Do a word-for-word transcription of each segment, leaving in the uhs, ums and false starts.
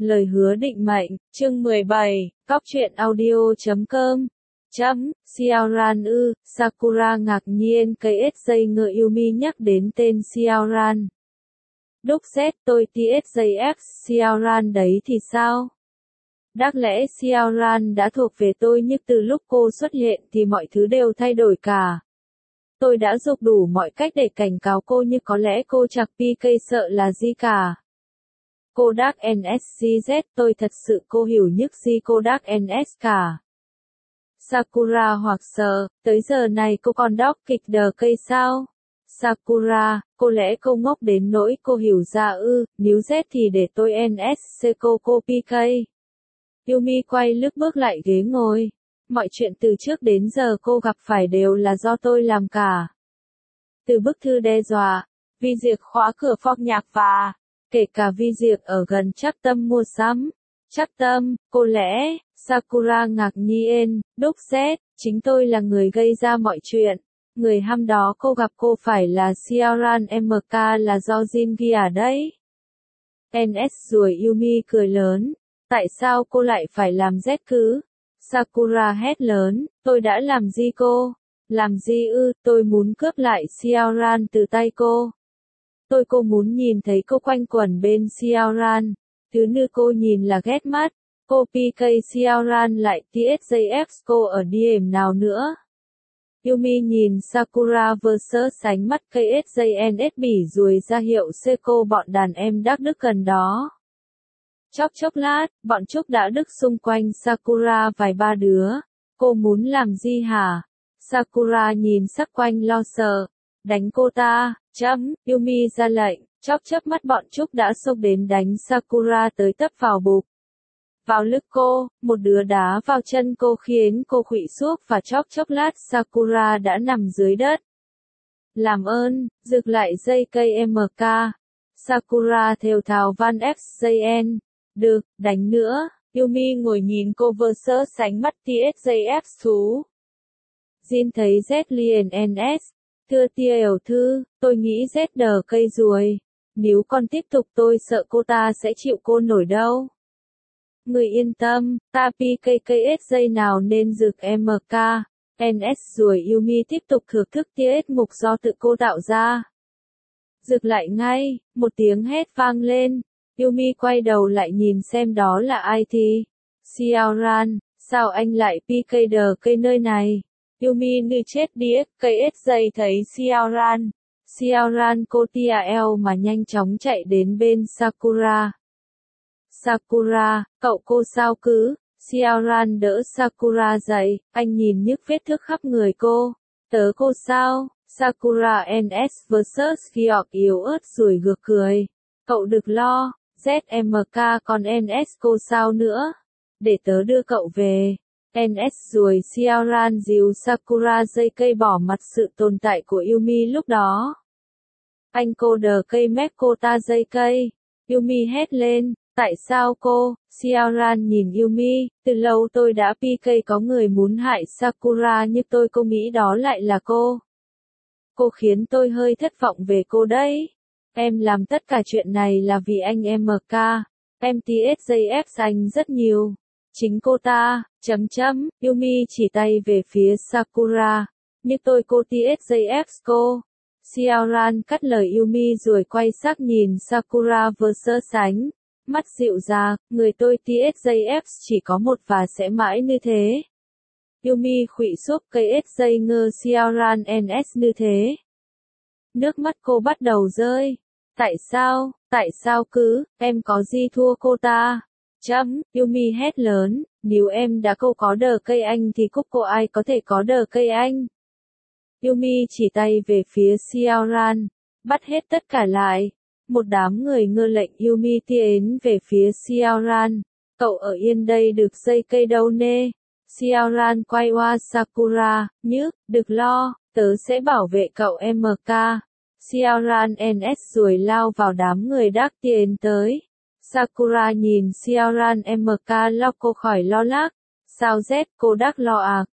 Lời hứa định mệnh, chương mười bảy, cóc truyện audio chấm com. Chấm, Xiaoran ư, Sakura ngạc nhiên cây ét giây ngựa Yumi nhắc đến tên Xiaoran. Đúc Z tôi tê ét giây X Xiaoran đấy thì sao? Đáng lẽ Xiaoran đã thuộc về tôi nhưng từ lúc cô xuất hiện thì mọi thứ đều thay đổi cả. Tôi đã dục đủ mọi cách để cảnh cáo cô nhưng có lẽ cô chẳng pê ca sợ là gì cả. Kodak en ét giê Z tôi thật sự cô hiểu nhức gì Kodak en ét cả. Sakura hoặc sợ, tới giờ này cô còn đọc kịch đờ cây sao? Sakura, cô lẽ cô ngốc đến nỗi cô hiểu ra ư, nếu Z thì để tôi en ét xê cô cô pê ca. Yumi quay lướt bước lại ghế ngồi. Mọi chuyện từ trước đến giờ cô gặp phải đều là do tôi làm cả. Từ bức thư đe dọa, vi diệt khóa cửa phòng nhạc và, kể cả vi diệt ở gần Trắc Tâm mua sắm. Trắc Tâm, cô lẽ, Sakura ngạc nhiên, đúc Z, chính tôi là người gây ra mọi chuyện. Người hăm đó cô gặp cô phải là Xiaoran em ca là do Jin ghi à đấy. en ét rồi Yumi cười lớn. Tại sao cô lại phải làm Z cứ? Sakura hét lớn, tôi đã làm gì cô? Làm gì ư, tôi muốn cướp lại Xiaoran từ tay cô. Tôi cô muốn nhìn thấy cô quanh quẩn bên Xiaoran. Thứ nữ cô nhìn là ghét mắt. Cô pê ca Xiaoran lại tê ét giây X cô ở điểm nào nữa? Yumi nhìn Sakura versus sánh mắt ca ét giây en ét bỉ ruồi ra hiệu Seiko bọn đàn em đắc đức gần đó. Chốc chốc lát, bọn Trúc đã đức xung quanh Sakura vài ba đứa. Cô muốn làm gì hả? Sakura nhìn sắc quanh lo sợ. Đánh cô ta, chấm, Yumi ra lệnh, chốc chớp mắt bọn Trúc đã xông đến đánh Sakura tới tấp vào bụng. Vào lưng cô, một đứa đá vào chân cô khiến cô khuỵu xuống và chốc chốc lát Sakura đã nằm dưới đất. Làm ơn, rực lại dây cây em ca. Sakura thều thào van ép dây en. Được, đánh nữa. Yumi ngồi nhìn cô versus sánh mắt tê ét giây F thú. Jin thấy Z liền en ét. Thưa tiểu thư, tôi nghĩ Z đờ cây ruồi. Nếu con tiếp tục tôi sợ cô ta sẽ chịu cô nổi đâu. Người yên tâm, ta pê ca ca ét giây nào nên rực em ca. en ét rồi Yumi tiếp tục thưởng thức tê ét mục do tự cô tạo ra. Rực lại ngay, một tiếng hét vang lên. Yumi quay đầu lại nhìn xem đó là ai thì. Xiaoran, sao anh lại pê ca đờ cây nơi này? Yumi như chết điếc, cây ét giây thấy Xiaoran. Xiaoran cô tia eo mà nhanh chóng chạy đến bên Sakura. Sakura, cậu cô sao cứ? Xiaoran đỡ Sakura dậy, anh nhìn nhức vết thương khắp người cô. Tớ cô sao? Sakura en ét versus Georg yếu ớt rồi gượng cười. Cậu đừng lo, Z em ca còn en ét cô sao nữa? Để tớ đưa cậu về. en ét rồi Xiaoran dìu Sakura dây cây bỏ mặt sự tồn tại của Yumi lúc đó. Anh cô đờ cây mép cô ta dây cây. Yumi hét lên. Tại sao cô? Xiaoran nhìn Yumi, từ lâu tôi đã pê ca có người muốn hại Sakura nhưng tôi không nghĩ đó lại là cô. Cô khiến tôi hơi thất vọng về cô đấy. Em làm tất cả chuyện này là vì anh em ca. Em tê ét giây F anh rất nhiều. Chính cô ta, chấm chấm, Yumi chỉ tay về phía Sakura. Nhưng tôi cô tê ét giây F cô. Xiaoran cắt lời Yumi rồi quay sắc nhìn Sakura versus sánh. Mắt dịu dàng, người tôi tê ét giây F chỉ có một và sẽ mãi như thế. Yumi khuỵu xuống cây ét giây ngơ Xiaoran en ét như thế. Nước mắt cô bắt đầu rơi. Tại sao, tại sao cứ, em có gì thua cô ta? Chấm, Yumi hét lớn, nếu em đã câu có đờ cây anh thì cúc cô ai có thể có đờ cây anh? Yumi chỉ tay về phía Xiaoran, bắt hết tất cả lại. Một đám người ngơ lệnh Yumi tiến về phía Xiaoran. Cậu ở yên đây được dây cây đâu nê? Xiaoran quay qua Sakura, nhức, đừng lo, tớ sẽ bảo vệ cậu em ca. Xiaoran en ét rồi lao vào đám người đắc tiến tới. Sakura nhìn Xiaoran em ca lóc cô khỏi lo lắng. Sao Z cô đắc lo à?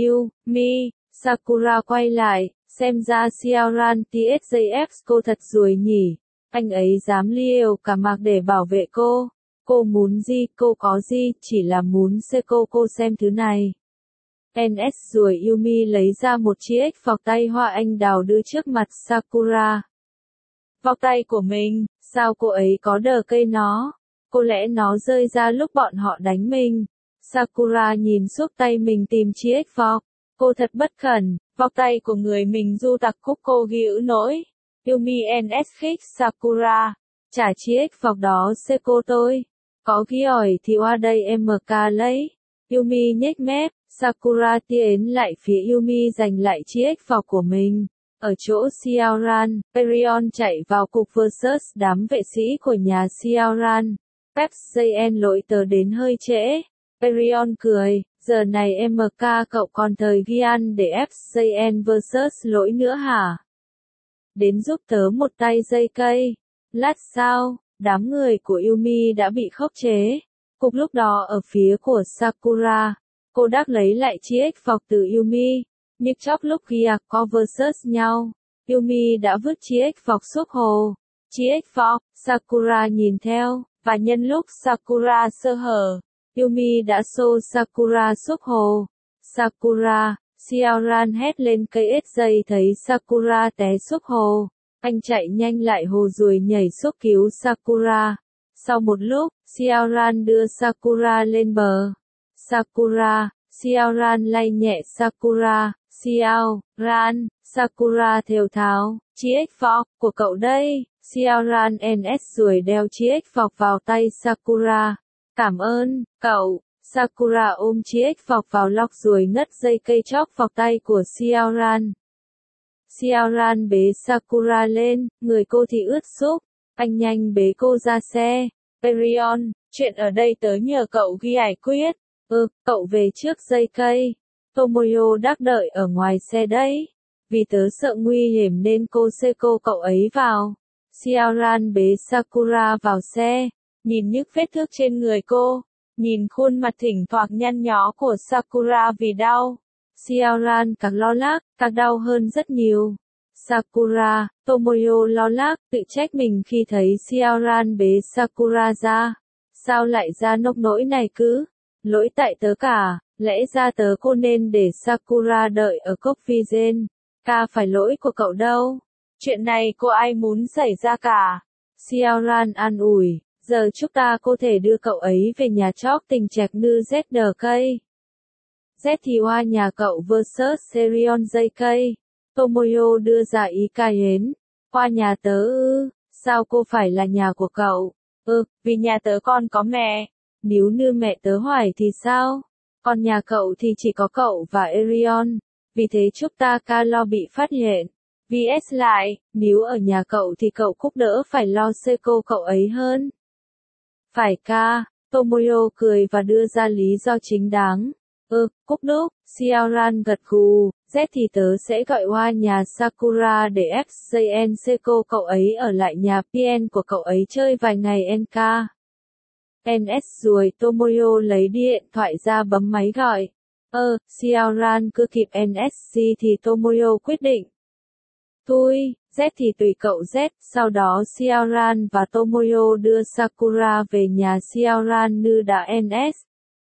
Yumi, Sakura quay lại, xem ra Xiaoran tê ét giây F cô thật rồi nhỉ. Anh ấy dám liều cả mặc để bảo vệ cô. Cô muốn gì, cô có gì, chỉ là muốn Seiko cô xem thứ này. en ét rồi Yumi lấy ra một chiếc vòng tay hoa anh đào đưa trước mặt Sakura. Vòng tay của mình, sao cô ấy có đờ cây nó? Có lẽ nó rơi ra lúc bọn họ đánh mình. Sakura nhìn xúc tay mình tìm chiếc vòng. Cô thật bất khẩn, vòng tay của người mình du tặc khúc cô ghi ữ nỗi. Yumi en ét khích Sakura. Trả chiếc vòng đó Seiko tôi. Có ghi ỏi thì qua đây em ca lấy. Yumi nhếch mép, Sakura tiến lại phía Yumi giành lại chiếc vòng của mình. Ở chỗ Xiaoran, Perion chạy vào cục versus đám vệ sĩ của nhà Xiaoran. Pep Jaen lỗi tớ đến hơi trễ. Perion cười, giờ này em ca cậu còn thời Gian để ép Jaen versus lỗi nữa hả? Đến giúp tớ một tay dây cây. Lát sau, đám người của Yumi đã bị khống chế. Cùng lúc đó ở phía của Sakura, cô đắc lấy lại chiếc vòng từ Yumi. Nhưng chốc lúc Gyako versus nhau, Yumi đã vứt chiếc vòng xuống hồ. Chiếc vòng, Sakura nhìn theo, và nhân lúc Sakura sơ hở, Yumi đã xô Sakura xuống hồ. Sakura, Xiaoran hét lên cây ết dây thấy Sakura té xuống hồ. Anh chạy nhanh lại hồ rồi nhảy xuống cứu Sakura. Sau một lúc, Xiaoran đưa Sakura lên bờ. Sakura, Xiaoran lay nhẹ Sakura. Xiaoran, Sakura thều thào, chiếc vòng của cậu đây. Xiaoran en ét rồi đeo chiếc vòng vào tay Sakura. Cảm ơn, cậu. Sakura ôm chiếc vòng vào lọc rồi ngắt dây cây chóc vào tay của Xiaoran. Xiaoran bế Sakura lên, người cô thì ướt sũng. Anh nhanh bế cô ra xe. Perion, chuyện ở đây tớ nhờ cậu ghi giải quyết. Ừ, cậu về trước dây cây. Tomoyo đắc đợi ở ngoài xe đấy. Vì tớ sợ nguy hiểm nên cô Seiko cậu ấy vào. Xiaoran bế Sakura vào xe. Nhìn những vết thương trên người cô. Nhìn khuôn mặt thỉnh thoảng nhăn nhó của Sakura vì đau. Xiaoran càng lo lắng, càng đau hơn rất nhiều. Sakura, Tomoyo lo lắng, tự trách mình khi thấy Xiaoran bế Sakura ra. Sao lại ra nông nỗi này cứ? Lỗi tại tớ cả, lẽ ra tớ cô nên để Sakura đợi ở cốc phi gen. Ca phải lỗi của cậu đâu. Chuyện này cô ai muốn xảy ra cả. Xiaoran an ủi, giờ chúc ta có thể đưa cậu ấy về nhà chóc tình trạch nư Z đờ cây. Z thì hoa nhà cậu versus Serion dây cây. Tomoyo đưa ra ý cai hến. Hoa nhà tớ ư, sao cô phải là nhà của cậu? Ừ, vì nhà tớ con có mẹ. Nếu như mẹ tớ hoài thì sao? Còn nhà cậu thì chỉ có cậu và Erion. Vì thế chúc ta ca lo bị phát hiện. vê ét lại, nếu ở nhà cậu thì cậu cũng đỡ phải lo Seiko cậu ấy hơn. Phải ca, Tomoyo cười và đưa ra lý do chính đáng. Ừ, cúc đúc, Xiaoran gật gù, Z thì tớ sẽ gọi hoa nhà Sakura để ép Jaen Seiko cậu ấy ở lại nhà pê en của cậu ấy chơi vài ngày en ca. en ét rồi Tomoyo lấy điện thoại ra bấm máy gọi. Ơ, Xiaoran cứ kịp en ét xê thì Tomoyo quyết định. Thôi, Z thì tùy cậu Z, sau đó Xiaoran và Tomoyo đưa Sakura về nhà Xiaoran như đã en ét.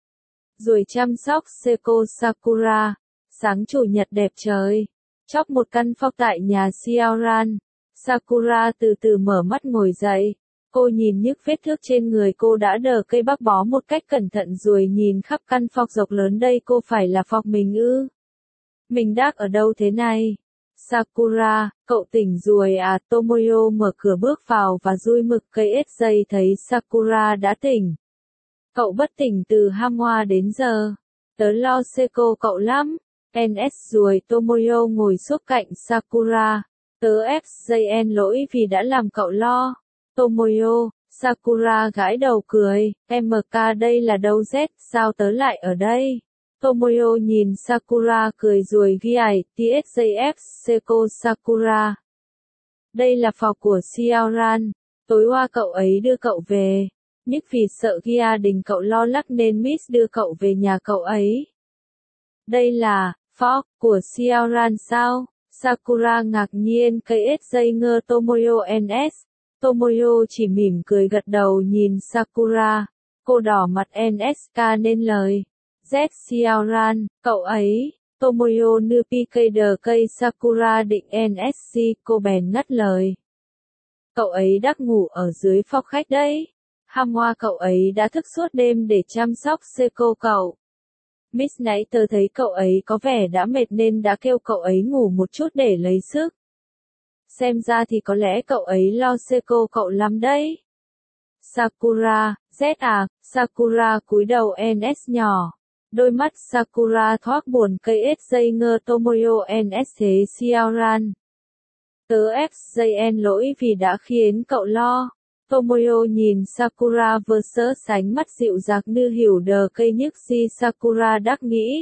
Rồi chăm sóc Seiko Sakura. Sáng chủ nhật đẹp trời. Chóc một căn phòng tại nhà Xiaoran. Sakura từ từ mở mắt ngồi dậy. Cô nhìn những vết thước trên người cô đã đờ cây bác bó một cách cẩn thận rồi nhìn khắp căn phòng rộng lớn đây cô phải là phòng mình ư? Mình đác ở đâu thế này? Sakura, cậu tỉnh rồi à? Tomoyo mở cửa bước vào và dui mực cây ết dây thấy Sakura đã tỉnh. Cậu bất tỉnh từ ham hoa đến giờ. Tớ lo Seiko cậu lắm. en ét rồi Tomoyo ngồi xuống cạnh Sakura. Tớ ép Jaen lỗi vì đã làm cậu lo. Tomoyo, Sakura gãi đầu cười. em ca đây là đâu Z, sao tớ lại ở đây? Tomoyo nhìn Sakura cười rồi ghi ải tê ét gi ép Seiko Sakura. Đây là phòng của Xiaoran. Tối qua cậu ấy đưa cậu về. Nhưng vì sợ gia đình cậu lo lắng nên Miss đưa cậu về nhà cậu ấy. Đây là phòng của Xiaoran sao? Sakura ngạc nhiên cây ết dây ngơ Tomoyo en ét. Tomoyo chỉ mỉm cười gật đầu nhìn Sakura. Cô đỏ mặt en ét ca nên lời. Z Xiaoran, cậu ấy. Tomoyo nu Picade cây Sakura định en ét xê, cô bèn ngắt lời. Cậu ấy đắc ngủ ở dưới phòng khách đấy. Hamwa cậu ấy đã thức suốt đêm để chăm sóc Seiko cậu. Miss nãy tớ thấy cậu ấy có vẻ đã mệt nên đã kêu cậu ấy ngủ một chút để lấy sức. Xem ra thì có lẽ cậu ấy lo Seiko cậu lắm đấy. Sakura, Z à, Sakura cúi đầu en ét nhỏ. Đôi mắt Sakura thoát buồn cây ết dây ngơ Tomoyo en ét thế Xiaoran. Tớ ép dây en lỗi vì đã khiến cậu lo. Tomoyo nhìn Sakura versus sánh mắt dịu dàng như hiểu đờ cây nhức si Sakura đắc nghĩ.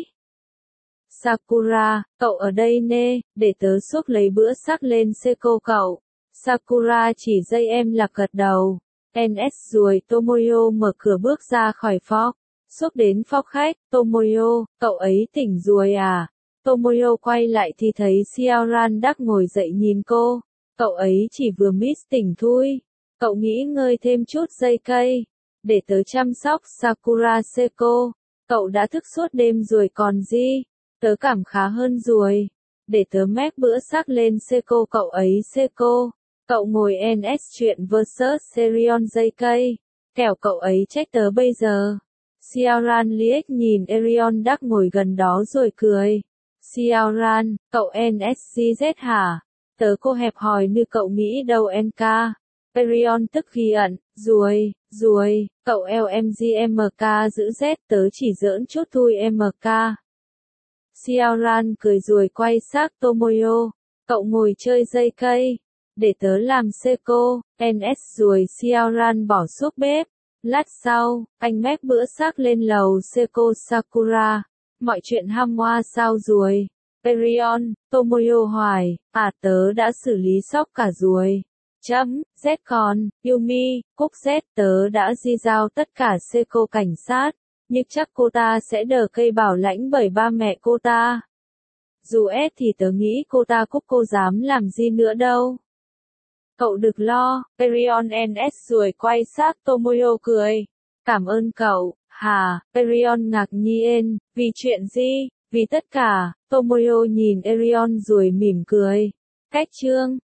Sakura, cậu ở đây nê, để tớ xúc lấy bữa sắc lên Seiko cậu. Sakura chỉ dây em là gật đầu. en ét rồi Tomoyo mở cửa bước ra khỏi phòng. Xúc đến phòng khách, Tomoyo, cậu ấy tỉnh rồi à? Tomoyo quay lại thì thấy Xiaoran đắc ngồi dậy nhìn cô. Cậu ấy chỉ vừa miss tỉnh thôi. Cậu nghỉ ngơi thêm chút giây cây. Để tớ chăm sóc Sakura Seiko. Cậu đã thức suốt đêm rồi còn gì? Tớ cảm khá hơn rồi. Để tớ mép bữa sắc lên Seiko cậu ấy Seiko. Cậu ngồi en ét chuyện versus Serion dây cây. Kẻo cậu ấy trách tớ bây giờ. Xiaoran liếc nhìn Erion đắc ngồi gần đó rồi cười. Xiaoran, cậu en ét xê Z hả? Tớ cô hẹp hòi như cậu nghĩ đâu en ca. Erion tức ghi ẩn, rồi, rồi, cậu lờ em giê em ca giữ Z tớ chỉ giỡn chút thôi em ca. Xiaoran cười rồi quay xác Tomoyo. Cậu ngồi chơi dây cây. Để tớ làm Seiko, en ét rồi Xiaoran bỏ xuống bếp. Lát sau, anh mép bữa sắc lên lầu Seiko Sakura. Mọi chuyện Hamwa sao rồi? Erion, Tomoyo hỏi, à tớ đã xử lý sóc cả rồi. Chấm, Z còn, Yumi, Cúc Z tớ đã di giao tất cả Seiko cảnh sát. Nhưng chắc cô ta sẽ đỡ cây bảo lãnh bởi ba mẹ cô ta. Dù ép thì tớ nghĩ cô ta Cúc cô dám làm gì nữa đâu. Cậu đừng lo, Erion en ét rồi quay xác Tomoyo cười. Cảm ơn cậu, hà, Erion ngạc nhiên, vì chuyện gì, vì tất cả, Tomoyo nhìn Erion rồi mỉm cười. Cách chương.